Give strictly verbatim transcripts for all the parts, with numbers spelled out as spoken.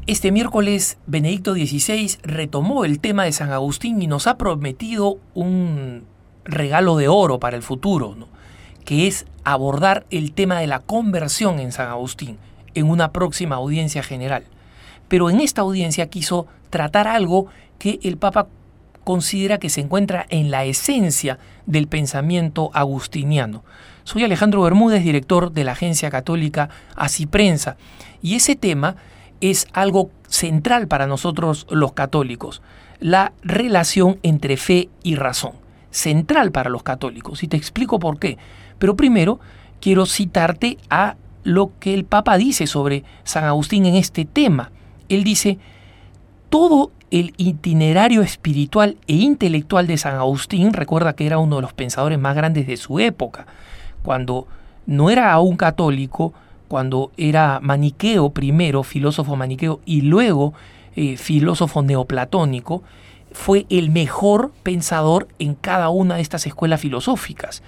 Este miércoles Benedicto dieciséis retomó el tema de San Agustín y nos ha prometido un regalo de oro para el futuro, ¿no? Que es abordar el tema de la conversión en San Agustín en una próxima audiencia general. Pero en esta audiencia quiso tratar algo que el Papa considera que se encuentra en la esencia del pensamiento agustiniano. Soy Alejandro Bermúdez, director de la agencia católica Asiprensa, y ese tema es algo central para nosotros los católicos, la relación entre fe y razón, central para los católicos, y te explico por qué. Pero primero quiero citarte a lo que el Papa dice sobre San Agustín en este tema. Él dice: todo el itinerario espiritual e intelectual de San Agustín, recuerda que era uno de los pensadores más grandes de su época, cuando no era aún católico, cuando era maniqueo primero, filósofo maniqueo, y luego eh, filósofo neoplatónico, fue el mejor pensador en cada una de estas escuelas filosóficas.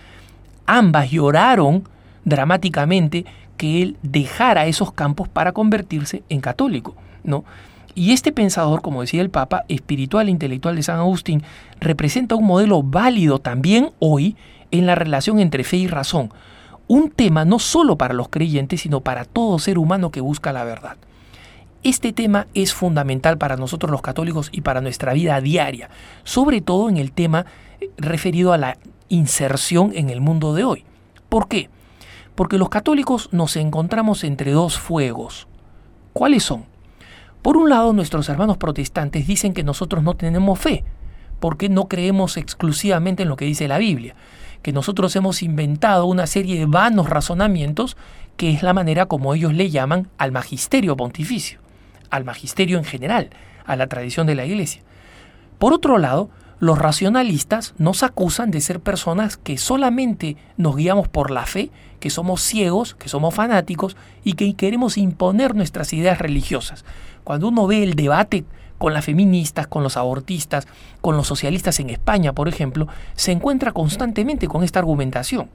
Ambas lloraron dramáticamente que él dejara esos campos para convertirse en católico, ¿no? Y este pensador, como decía el Papa, espiritual e intelectual de San Agustín, representa un modelo válido también hoy en la relación entre fe y razón. Un tema no solo para los creyentes, sino para todo ser humano que busca la verdad. Este tema es fundamental para nosotros los católicos y para nuestra vida diaria, sobre todo en el tema referido a la inserción en el mundo de hoy. ¿Por qué? Porque los católicos nos encontramos entre dos fuegos. ¿Cuáles son? Por un lado, nuestros hermanos protestantes dicen que nosotros no tenemos fe, porque no creemos exclusivamente en lo que dice la Biblia, que nosotros hemos inventado una serie de vanos razonamientos, que es la manera como ellos le llaman al magisterio pontificio, al magisterio en general, a la tradición de la Iglesia. Por otro lado, los racionalistas nos acusan de ser personas que solamente nos guiamos por la fe, que somos ciegos, que somos fanáticos y que queremos imponer nuestras ideas religiosas. Cuando uno ve el debate con las feministas, con los abortistas, con los socialistas en España, por ejemplo, se encuentra constantemente con esta argumentación.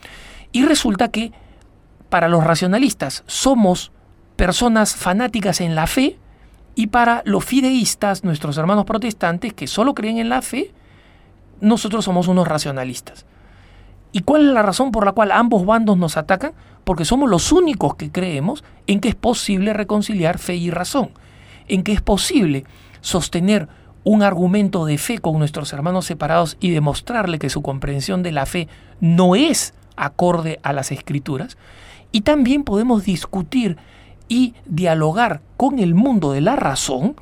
Y resulta que para los racionalistas somos personas fanáticas en la fe, y para los fideístas, nuestros hermanos protestantes que solo creen en la fe, nosotros somos unos racionalistas. ¿Y cuál es la razón por la cual ambos bandos nos atacan? Porque somos los únicos que creemos en que es posible reconciliar fe y razón, en que es posible sostener un argumento de fe con nuestros hermanos separados y demostrarle que su comprensión de la fe no es acorde a las Escrituras. Y también podemos discutir y dialogar con el mundo de la razón,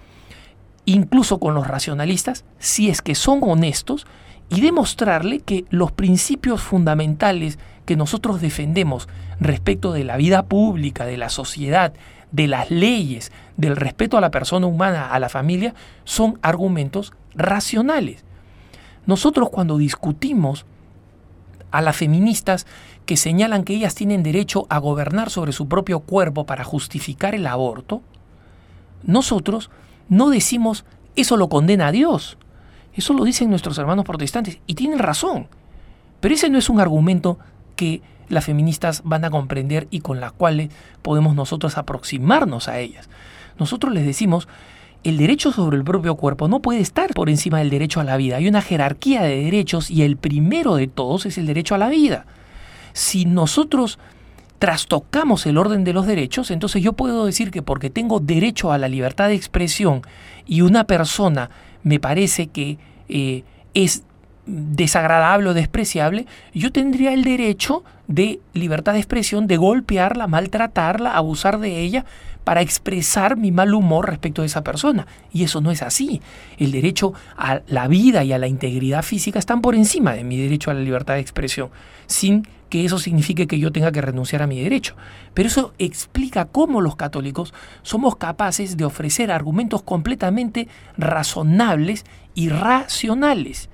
incluso con los racionalistas, si es que son honestos, y demostrarle que los principios fundamentales que nosotros defendemos respecto de la vida pública, de la sociedad, de las leyes, del respeto a la persona humana, a la familia, son argumentos racionales. Nosotros, cuando discutimos a las feministas que señalan que ellas tienen derecho a gobernar sobre su propio cuerpo para justificar el aborto, nosotros no decimos eso lo condena a Dios. Eso lo dicen nuestros hermanos protestantes y tienen razón. Pero ese no es un argumento que las feministas van a comprender y con la cual podemos nosotros aproximarnos a ellas. Nosotros les decimos: el derecho sobre el propio cuerpo no puede estar por encima del derecho a la vida. Hay una jerarquía de derechos y el primero de todos es el derecho a la vida. Si nosotros trastocamos el orden de los derechos, entonces yo puedo decir que porque tengo derecho a la libertad de expresión y una persona me parece que eh, es desagradable o despreciable, yo tendría el derecho de libertad de expresión de golpearla, maltratarla, abusar de ella para expresar mi mal humor respecto de esa persona. Y eso no es así. El derecho a la vida y a la integridad física están por encima de mi derecho a la libertad de expresión, sin que eso signifique que yo tenga que renunciar a mi derecho. Pero eso explica cómo los católicos somos capaces de ofrecer argumentos completamente razonables y racionales.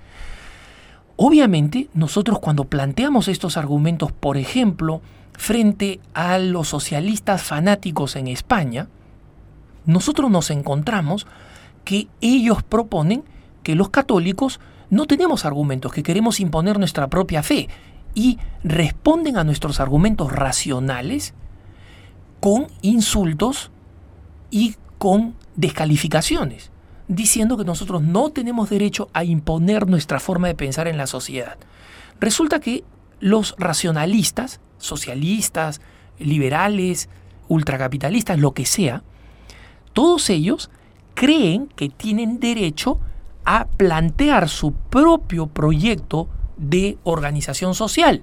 Obviamente, nosotros cuando planteamos estos argumentos, por ejemplo, frente a los socialistas fanáticos en España, nosotros nos encontramos que ellos proponen que los católicos no tenemos argumentos, que queremos imponer nuestra propia fe, y responden a nuestros argumentos racionales con insultos y con descalificaciones, diciendo que nosotros no tenemos derecho a imponer nuestra forma de pensar en la sociedad. Resulta que los racionalistas, socialistas, liberales, ultracapitalistas, lo que sea, todos ellos creen que tienen derecho a plantear su propio proyecto de organización social.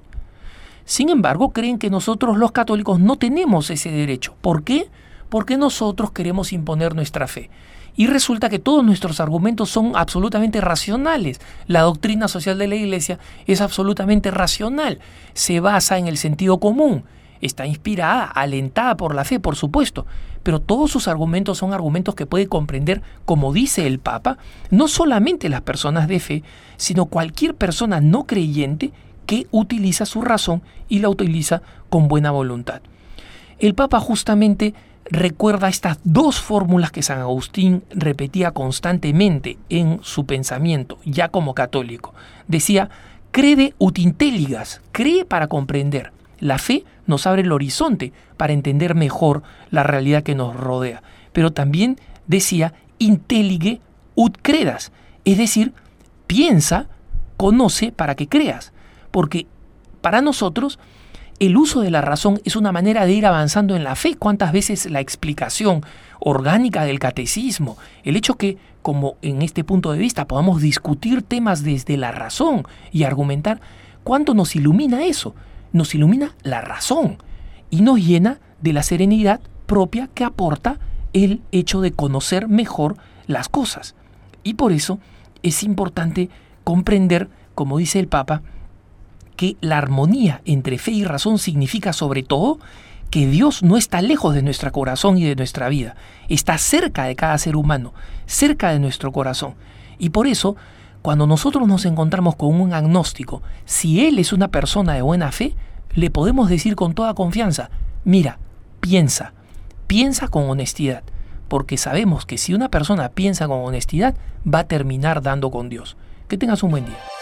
Sin embargo, creen que nosotros los católicos no tenemos ese derecho. ¿Por qué? Porque nosotros queremos imponer nuestra fe. Y resulta que todos nuestros argumentos son absolutamente racionales. La doctrina social de la Iglesia es absolutamente racional. Se basa en el sentido común. Está inspirada, alentada por la fe, por supuesto. Pero todos sus argumentos son argumentos que puede comprender, como dice el Papa, no solamente las personas de fe, sino cualquier persona no creyente que utiliza su razón y la utiliza con buena voluntad. El Papa justamente recuerda estas dos fórmulas que San Agustín repetía constantemente en su pensamiento, ya como católico. Decía, crede ut intelligas, cree para comprender. La fe nos abre el horizonte para entender mejor la realidad que nos rodea. Pero también decía, intellige ut credas, es decir, piensa, conoce para que creas. Porque para nosotros el uso de la razón es una manera de ir avanzando en la fe. ¿Cuántas veces la explicación orgánica del catecismo, el hecho que, como en este punto de vista, podamos discutir temas desde la razón y argumentar, cuánto nos ilumina eso? Nos ilumina la razón y nos llena de la serenidad propia que aporta el hecho de conocer mejor las cosas. Y por eso es importante comprender, como dice el Papa, que la armonía entre fe y razón significa sobre todo que Dios no está lejos de nuestro corazón y de nuestra vida, está cerca de cada ser humano, cerca de nuestro corazón. Y por eso, cuando nosotros nos encontramos con un agnóstico, si él es una persona de buena fe, le podemos decir con toda confianza, mira, piensa, piensa con honestidad, porque sabemos que si una persona piensa con honestidad, va a terminar dando con Dios. Que tengas un buen día.